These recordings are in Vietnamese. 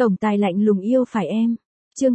Tổng tài lạnh lùng yêu phải em. Chương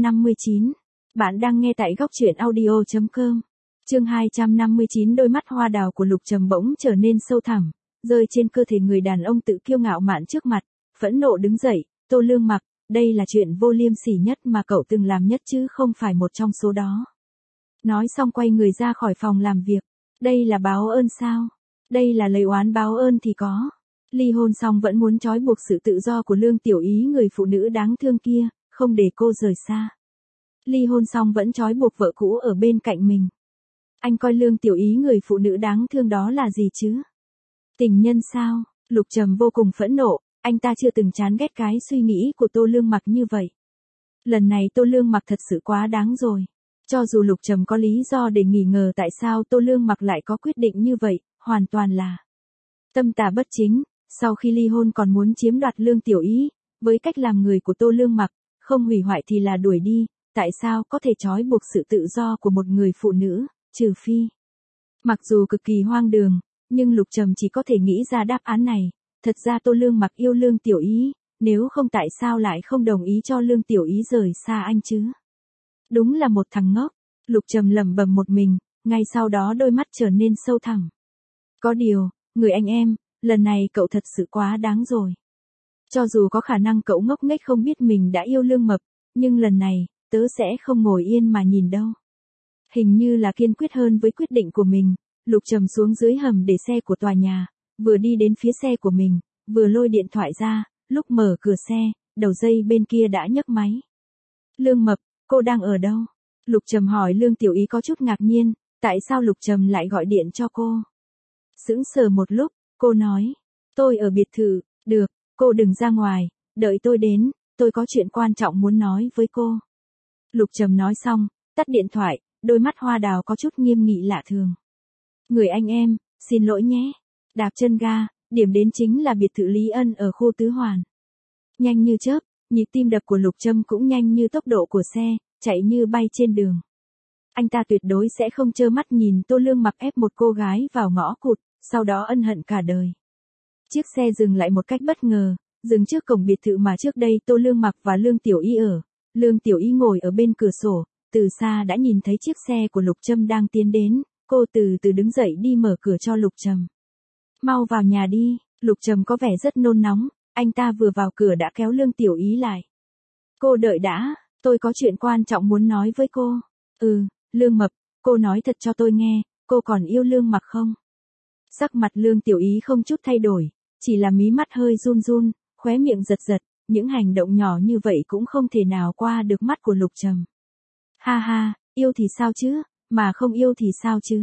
259. Bạn đang nghe tại góc truyện audio.com. Chương 259. Đôi mắt hoa đào của Lục Trầm bỗng trở nên sâu thẳm, rơi trên cơ thể người đàn ông tự kiêu ngạo mạn trước mặt, phẫn nộ đứng dậy. Tô Lương Mặc, đây là chuyện vô liêm sỉ nhất mà cậu từng làm nhất chứ không phải một trong số đó. Nói xong quay người ra khỏi phòng làm việc. Đây là báo ơn sao? Đây là lời oán báo ơn thì có. Ly hôn xong vẫn muốn trói buộc sự tự do của Lương Tiểu Ý, người phụ nữ đáng thương kia, không để cô rời xa. Ly hôn xong vẫn trói buộc vợ cũ ở bên cạnh mình. Anh coi Lương Tiểu Ý, người phụ nữ đáng thương đó là gì chứ? Tình nhân sao? Lục Trầm vô cùng phẫn nộ, anh ta chưa từng chán ghét cái suy nghĩ của Tô Lương Mặc như vậy. Lần này Tô Lương Mặc thật sự quá đáng rồi. Cho dù Lục Trầm có lý do để nghi ngờ tại sao Tô Lương Mặc lại có quyết định như vậy, hoàn toàn là tâm tà bất chính. Sau khi ly hôn còn muốn chiếm đoạt Lương Tiểu Ý, với cách làm người của Tô Lương Mặc, không hủy hoại thì là đuổi đi, tại sao có thể trói buộc sự tự do của một người phụ nữ, trừ phi. Mặc dù cực kỳ hoang đường, nhưng Lục Trầm chỉ có thể nghĩ ra đáp án này. Thật ra Tô Lương Mặc yêu Lương Tiểu Ý, nếu không tại sao lại không đồng ý cho Lương Tiểu Ý rời xa anh chứ? Đúng là một thằng ngốc. Lục Trầm lẩm bẩm một mình, ngay sau đó đôi mắt trở nên sâu thẳm. Có điều, người anh em, lần này cậu thật sự quá đáng rồi. Cho dù có khả năng cậu ngốc nghếch không biết mình đã yêu Lương Mập, nhưng lần này, tớ sẽ không ngồi yên mà nhìn đâu. Hình như là kiên quyết hơn với quyết định của mình, Lục Trầm xuống dưới hầm để xe của tòa nhà, vừa đi đến phía xe của mình, vừa lôi điện thoại ra, lúc mở cửa xe, đầu dây bên kia đã nhấc máy. Lương Mập, cô đang ở đâu? Lục Trầm hỏi. Lương Tiểu Ý có chút ngạc nhiên, tại sao Lục Trầm lại gọi điện cho cô? Sững sờ một lúc, cô nói, tôi ở biệt thự. Được, cô đừng ra ngoài, đợi tôi đến, tôi có chuyện quan trọng muốn nói với cô. Lục Trầm nói xong, tắt điện thoại, đôi mắt hoa đào có chút nghiêm nghị lạ thường. Người anh em, xin lỗi nhé. Đạp chân ga, điểm đến chính là biệt thự Lý Ân ở khu Tứ Hoàn. Nhanh như chớp, nhịp tim đập của Lục Trầm cũng nhanh như tốc độ của xe, chạy như bay trên đường. Anh ta tuyệt đối sẽ không trơ mắt nhìn Tô Lương Mặc ép một cô gái vào ngõ cụt, sau đó ân hận cả đời. Chiếc xe dừng lại một cách bất ngờ, dừng trước cổng biệt thự mà trước đây Tô Lương Mặc và Lương Tiểu Ý ở. Lương Tiểu Ý ngồi ở bên cửa sổ, từ xa đã nhìn thấy chiếc xe của Lục Trầm đang tiến đến, cô từ từ đứng dậy đi mở cửa cho Lục Trầm. Mau vào nhà đi. Lục Trầm có vẻ rất nôn nóng, anh ta vừa vào cửa đã kéo Lương Tiểu Ý lại. Cô đợi đã, tôi có chuyện quan trọng muốn nói với cô. Lương Mập, cô nói thật cho tôi nghe, cô còn yêu Lương Mặc không? Sắc mặt Lương Tiểu Ý không chút thay đổi, chỉ là mí mắt hơi run run, khóe miệng giật giật, những hành động nhỏ như vậy cũng không thể nào qua được mắt của Lục Trầm. Ha ha, yêu thì sao chứ, mà không yêu thì sao chứ?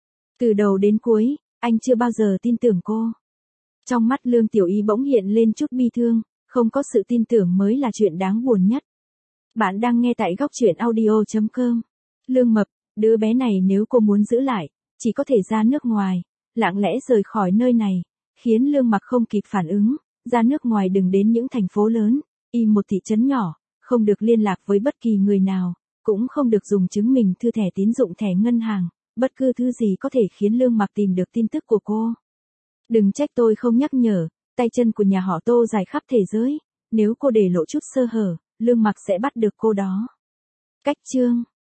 Từ đầu đến cuối, anh chưa bao giờ tin tưởng cô. Trong mắt Lương Tiểu Ý bỗng hiện lên chút bi thương, không có sự tin tưởng mới là chuyện đáng buồn nhất. Bạn đang nghe tại góc truyện audio.com. Lương Mập, đứa bé này nếu cô muốn giữ lại, chỉ có thể ra nước ngoài, lặng lẽ rời khỏi nơi này, khiến Lương Mặc không kịp phản ứng, ra nước ngoài đừng đến những thành phố lớn, một thị trấn nhỏ, không được liên lạc với bất kỳ người nào, cũng không được dùng chứng minh thư thẻ tín dụng, thẻ ngân hàng, bất cứ thứ gì có thể khiến Lương Mặc tìm được tin tức của cô. Đừng trách tôi không nhắc nhở, tay chân của nhà họ Tô dài khắp thế giới, nếu cô để lộ chút sơ hở, Lương Mặc sẽ bắt được cô đó. Cách chương